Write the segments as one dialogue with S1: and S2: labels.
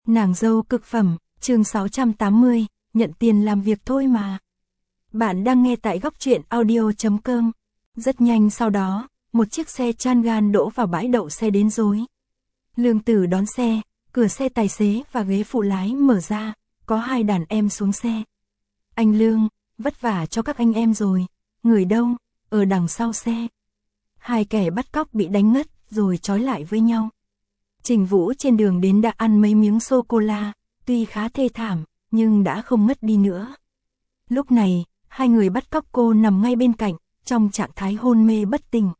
S1: Nàng dâu cực phẩm, chương 680, nhận tiền làm việc thôi mà. Bạn đang nghe tại góc truyện audio.com. Rất nhanh sau đó, một chiếc xe Changan đỗ vào bãi đậu xe đến rối. Lương Tử đón xe, cửa xe tài xế và ghế phụ lái mở ra, có hai đàn em xuống xe. Anh Lương, vất vả cho các anh em rồi, người đâu, ở đằng sau xe. Hai kẻ bắt cóc bị đánh ngất rồi trói lại với nhau. Trình Vũ trên đường đến đã ăn mấy miếng sô-cô-la, tuy khá thê thảm, nhưng đã không ngất đi nữa. Lúc này, hai người bắt cóc cô nằm ngay bên cạnh, trong trạng thái hôn mê bất tỉnh.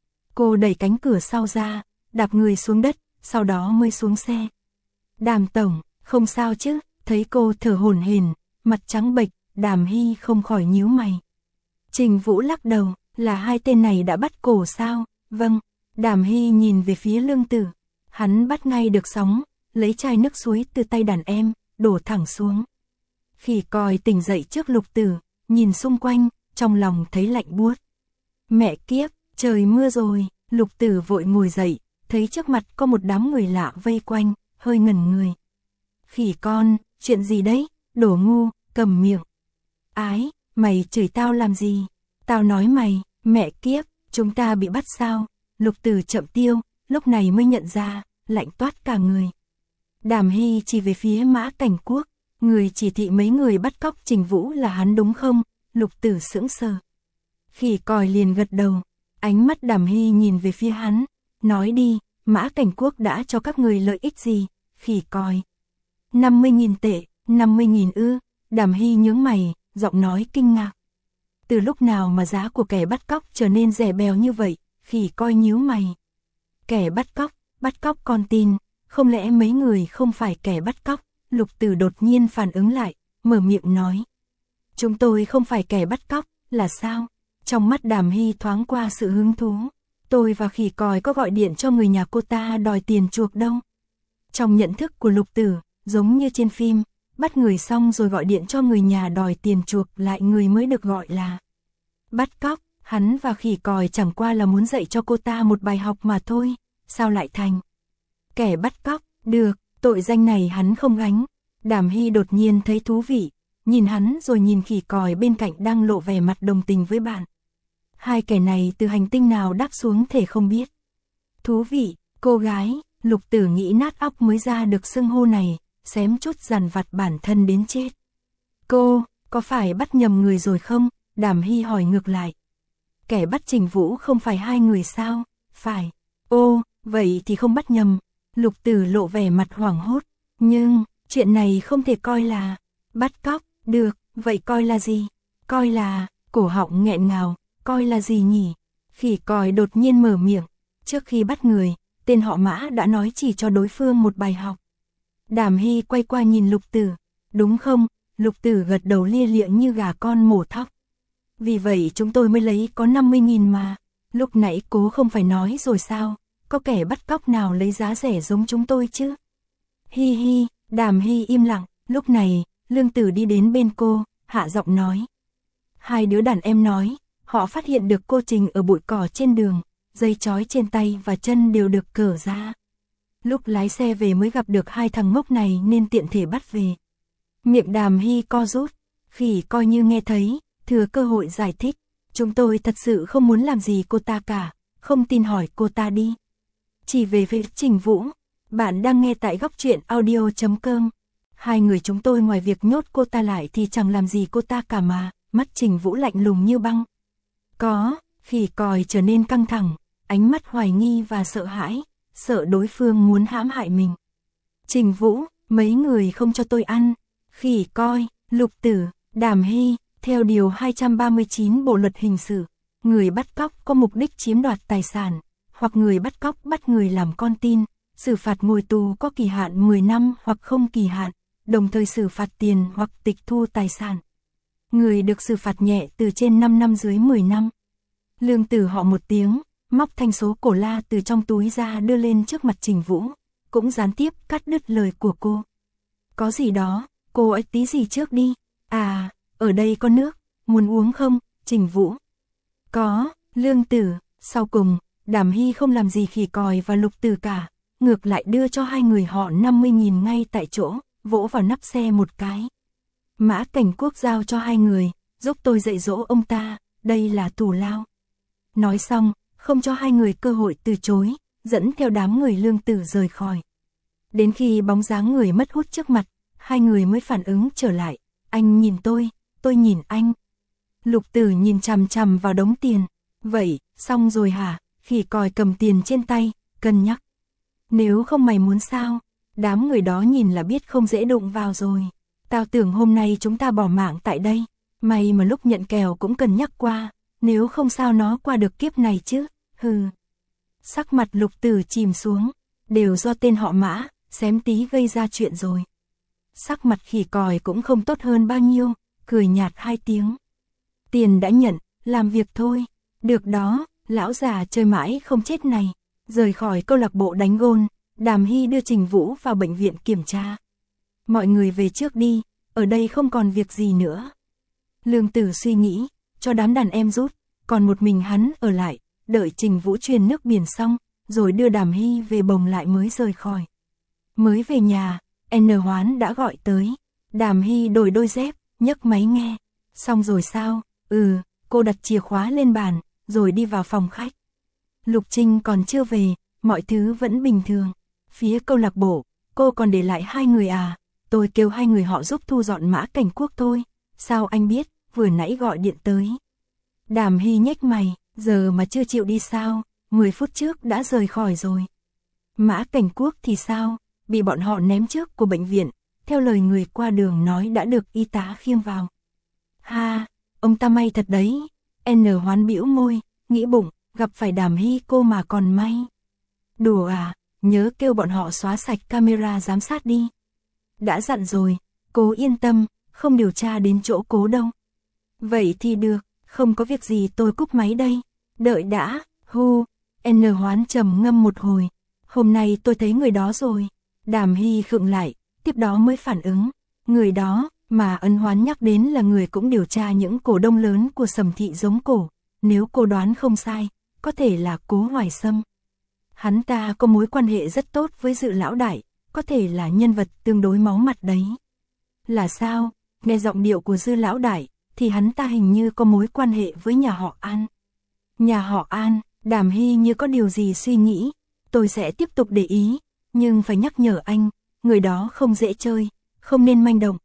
S1: Cô đẩy cánh cửa sau ra, đạp người xuống đất, sau đó mới xuống xe. Đàm tổng, không sao chứ? Thấy cô thở hổn hển, mặt trắng bệch, Đàm Hy không khỏi nhíu mày. Trình Vũ lắc đầu, là hai tên này đã bắt cổ sao? Vâng. Đàm Hy nhìn về phía Lương Tử. Hắn bắt ngay được sóng, lấy chai nước suối từ tay đàn em, đổ thẳng xuống. Khỉ còi tỉnh dậy trước Lục Tử, nhìn xung quanh, trong lòng thấy lạnh buốt. Mẹ kiếp, trời mưa rồi. Lục Tử vội ngồi dậy, thấy trước mặt có một đám người lạ vây quanh, hơi ngẩn người. Khỉ con, chuyện gì đấy? Đổ ngu, cầm miệng. Ái, mày chửi tao làm gì? Tao nói mày, mẹ kiếp, chúng ta bị bắt sao? Lục Tử chậm tiêu, lúc này mới nhận ra, lạnh toát cả người. Đàm Hy chỉ về phía Mã Cảnh Quốc, người chỉ thị mấy người bắt cóc Trình Vũ là hắn đúng không? Lục Tử sững sờ. Khỉ còi liền gật đầu, ánh mắt Đàm Hy nhìn về phía hắn, nói đi, Mã Cảnh Quốc đã cho các người lợi ích gì? Khỉ còi. 50.000 tệ, 50.000 ư? Đàm Hy nhướng mày, giọng nói kinh ngạc. Từ lúc nào mà giá của kẻ bắt cóc trở nên rẻ bèo như vậy? Khỉ coi nhíu mày. Kẻ bắt cóc con tin, không lẽ mấy người không phải kẻ bắt cóc? Lục Tử đột nhiên phản ứng lại, mở miệng nói. Chúng tôi không phải kẻ bắt cóc, là sao? Trong mắt Đàm Hy thoáng qua sự hứng thú. Tôi và khỉ còi có gọi điện cho người nhà cô ta đòi tiền chuộc đâu. Trong nhận thức của Lục Tử, giống như trên phim, bắt người xong rồi gọi điện cho người nhà đòi tiền chuộc lại người mới được gọi là bắt cóc. Hắn và khỉ còi chẳng qua là muốn dạy cho cô ta một bài học mà thôi, sao lại thành kẻ bắt cóc? Được, tội danh này hắn không gánh. Đàm Hy đột nhiên thấy thú vị, nhìn hắn rồi nhìn khỉ còi bên cạnh đang lộ vẻ mặt đồng tình với bạn. Hai kẻ này từ hành tinh nào đáp xuống thể không biết. Thú vị, cô gái, Lục Tử nghĩ nát óc mới ra được xưng hô này, xém chút dằn vặt bản thân đến chết. Cô, có phải bắt nhầm người rồi không? Đàm Hy hỏi ngược lại. Kẻ bắt Trình Vũ không phải hai người sao? Phải. Ô, vậy thì không bắt nhầm. Lục Tử lộ vẻ mặt hoảng hốt. Nhưng, chuyện này không thể coi là bắt cóc. Được, vậy coi là gì? Coi là, cổ họng nghẹn ngào, coi là gì nhỉ? Khỉ còi đột nhiên mở miệng. Trước khi bắt người, tên họ Mã đã nói chỉ cho đối phương một bài học. Đàm Hy quay qua nhìn Lục Tử. Đúng không? Lục Tử gật đầu lia lịa như gà con mổ thóc. Vì vậy chúng tôi mới lấy có 50.000 mà. Lúc nãy cố không phải nói rồi sao? Có kẻ bắt cóc nào lấy giá rẻ giống chúng tôi chứ? Hi hi, Đàm Hy im lặng. Lúc này, Lương Tử đi đến bên cô, hạ giọng nói. Hai đứa đàn em nói, họ phát hiện được cô Trình ở bụi cỏ trên đường, dây trói trên tay và chân đều được cởi ra. Lúc lái xe về mới gặp được hai thằng ngốc này nên tiện thể bắt về. Miệng Đàm Hy co rút, khỉ coi như nghe thấy, thừa cơ hội giải thích. Chúng tôi thật sự không muốn làm gì cô ta cả, không tin hỏi cô ta đi. Chỉ về phía Trình Vũ, bạn đang nghe tại góc truyện audio.com. Hai người chúng tôi ngoài việc nhốt cô ta lại thì chẳng làm gì cô ta cả mà. Mắt Trình Vũ lạnh lùng như băng. Có, khỉ còi trở nên căng thẳng, ánh mắt hoài nghi và sợ hãi, sợ đối phương muốn hãm hại mình. Trình Vũ, mấy người không cho tôi ăn. Khỉ coi, Lục Tử, Đàm Hy, theo điều 239 Bộ luật hình sự, người bắt cóc có mục đích chiếm đoạt tài sản, hoặc người bắt cóc bắt người làm con tin, xử phạt ngồi tù có kỳ hạn 10 năm hoặc không kỳ hạn, đồng thời xử phạt tiền hoặc tịch thu tài sản. Người được xử phạt nhẹ từ trên 5 năm dưới 10 năm. Lương Tử họ một tiếng, móc thanh số cổ la từ trong túi ra đưa lên trước mặt Trình Vũ, cũng gián tiếp cắt đứt lời của cô. Có gì đó, cô ấy tí gì trước đi. À, ở đây có nước, muốn uống không? Trình Vũ. Có, Lương Tử. Sau cùng, Đàm Hy không làm gì khỉ còi và Lục Tử cả, ngược lại đưa cho hai người họ 50.000 ngay tại chỗ, vỗ vào nắp xe một cái. Mã Cảnh Quốc giao cho hai người, giúp tôi dạy dỗ ông ta, đây là thù lao. Nói xong, không cho hai người cơ hội từ chối, dẫn theo đám người Lương Tử rời khỏi. Đến khi bóng dáng người mất hút trước mặt, hai người mới phản ứng trở lại, anh nhìn tôi nhìn anh. Lục Tử nhìn chằm chằm vào đống tiền, vậy, xong rồi hả? Khỉ còi cầm tiền trên tay, cân nhắc. Nếu không mày muốn sao? Đám người đó nhìn là biết không dễ đụng vào rồi. Tao tưởng hôm nay chúng ta bỏ mạng tại đây. Mày mà lúc nhận kèo cũng cần nhắc qua, nếu không sao nó qua được kiếp này chứ, hừ. Sắc mặt Lục Tử chìm xuống, đều do tên họ Mã, xém tí gây ra chuyện rồi. Sắc mặt khỉ còi cũng không tốt hơn bao nhiêu, cười nhạt hai tiếng. Tiền đã nhận, làm việc thôi. Được đó, lão già chơi mãi không chết này. Rời khỏi câu lạc bộ đánh gôn, Đàm Hy đưa Trình Vũ vào bệnh viện kiểm tra. Mọi người về trước đi, ở đây không còn việc gì nữa. Lương Tử suy nghĩ, cho đám đàn em rút, còn một mình hắn ở lại, đợi Trình Vũ truyền nước biển xong, rồi đưa Đàm Hy về bồng lại mới rời khỏi. Mới về nhà, N Hoán đã gọi tới. Đàm Hy đổi đôi dép, nhấc máy nghe. Xong rồi sao? Cô đặt chìa khóa lên bàn, rồi đi vào phòng khách. Lục Trinh còn chưa về, mọi thứ vẫn bình thường. Phía câu lạc bộ, cô còn để lại hai người à? Tôi kêu hai người họ giúp thu dọn Mã Cảnh Quốc thôi. Sao anh biết, vừa nãy gọi điện tới. Đàm Hy nhếch mày, giờ mà chưa chịu đi sao? 10 phút trước đã rời khỏi rồi. Mã Cảnh Quốc thì sao? Bị bọn họ ném trước của bệnh viện, theo lời người qua đường nói đã được y tá khiêng vào. Ha, ông ta may thật đấy. N Hoán bĩu môi, nghĩ bụng, gặp phải Đàm Hy cô mà còn may. Đùa à, nhớ kêu bọn họ xóa sạch camera giám sát đi. Đã dặn rồi, cô yên tâm, không điều tra đến chỗ cố đâu. Vậy thì được, không có việc gì tôi cúp máy đây. Đợi đã, N Hoán trầm ngâm một hồi. Hôm nay tôi thấy người đó rồi. Đàm Hy khựng lại, tiếp đó mới phản ứng. Người đó, mà Ân Hoán nhắc đến là người cũng điều tra những cổ đông lớn của Sầm Thị Giống Cổ. Nếu cô đoán không sai, có thể là Cố Hoài Sâm. Hắn ta có mối quan hệ rất tốt với Dự lão đại, có thể là nhân vật tương đối máu mặt đấy. Là sao? Nghe giọng điệu của Dư lão đại, thì hắn ta hình như có mối quan hệ với nhà họ An. Nhà họ An, Đàm Hy như có điều gì suy nghĩ. Tôi sẽ tiếp tục để ý, nhưng phải nhắc nhở anh, người đó không dễ chơi, không nên manh động.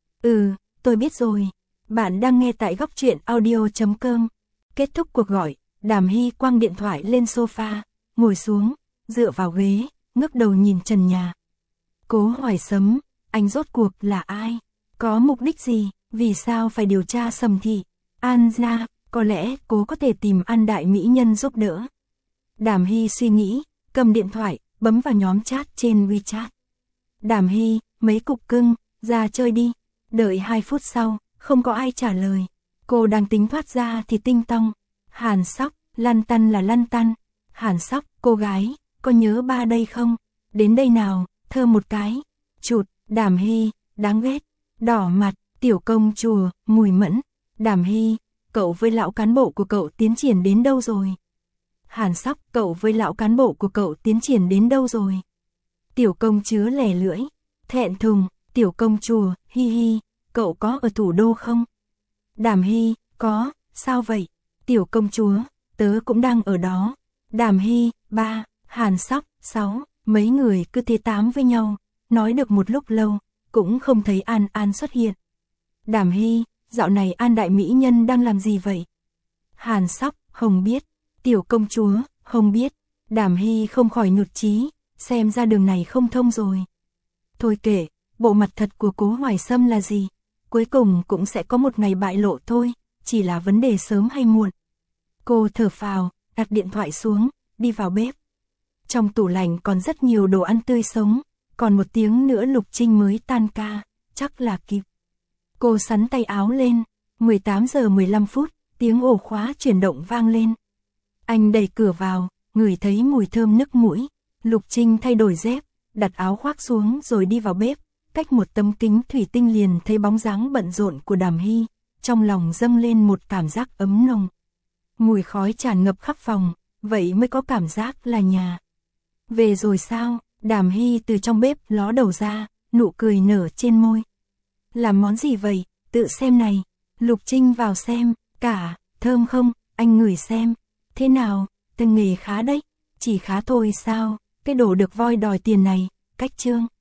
S1: Tôi biết rồi. Bạn đang nghe tại Góc Truyện Audio.com. Kết thúc cuộc gọi, Đàm Hy quăng điện thoại lên sofa, ngồi xuống, dựa vào ghế, ngước đầu nhìn trần nhà. Cố Hoài Sâm, anh rốt cuộc là ai? Có mục đích gì? Vì sao phải điều tra Sầm Thị? An ra, có lẽ cố có thể tìm An đại mỹ nhân giúp đỡ. Đàm Hy suy nghĩ, cầm điện thoại, bấm vào nhóm chat trên WeChat. Đàm Hy, mấy cục cưng, ra chơi đi. Đợi 2 phút sau, không có ai trả lời. Cô đang tính thoát ra thì tinh tong. Hàn Sóc, lăn tăn là lăn tăn. Hàn Sóc, cô gái, có nhớ ba đây không? Đến đây nào, thơ một cái. Chụt, Đàm Hy, đáng ghét. Đỏ mặt, tiểu công chùa, Mùi Mẫn. Đàm Hy, cậu với lão cán bộ của cậu tiến triển đến đâu rồi? Hàn Sóc, cậu với lão cán bộ của cậu tiến triển đến đâu rồi? Tiểu công chứa lẻ lưỡi, thẹn thùng, tiểu công chùa, hi hi, cậu có ở thủ đô không? Đàm Hy, có, sao vậy? Tiểu công chúa, tớ cũng đang ở đó. Đàm Hy, 3, Hàn Sóc, 6, mấy người cứ thế tám với nhau, nói được một lúc lâu, cũng không thấy An An xuất hiện. Đàm Hy, dạo này An đại mỹ nhân đang làm gì vậy? Hàn Sóc, không biết. Tiểu công chúa, không biết. Đàm Hy không khỏi nhụt chí, xem ra đường này không thông rồi. Thôi kệ, bộ mặt thật của Cố Hoài Sâm là gì? Cuối cùng cũng sẽ có một ngày bại lộ thôi, chỉ là vấn đề sớm hay muộn. Cô thở phào, đặt điện thoại xuống, đi vào bếp. Trong tủ lạnh còn rất nhiều đồ ăn tươi sống, còn 1 tiếng nữa Lục Trinh mới tan ca, chắc là kịp. Cô xắn tay áo lên, 18 giờ 15 phút, tiếng ổ khóa chuyển động vang lên. Anh đẩy cửa vào, ngửi thấy mùi thơm nức mũi. Lục Trinh thay đổi dép, đặt áo khoác xuống rồi đi vào bếp. Cách một tấm kính thủy tinh liền thấy bóng dáng bận rộn của Đàm Hy, trong lòng dâng lên một cảm giác ấm nồng. Mùi khói tràn ngập khắp phòng, vậy mới có cảm giác là nhà. Về rồi sao? Đàm Hy từ trong bếp ló đầu ra, nụ cười nở trên môi. Làm món gì vậy? Tự xem này. Lục Trinh vào xem, cả, thơm không? Anh ngửi xem. Thế nào? Tay nghề khá đấy. Chỉ khá thôi sao? Cái đồ được voi đòi tiền này, cách trương.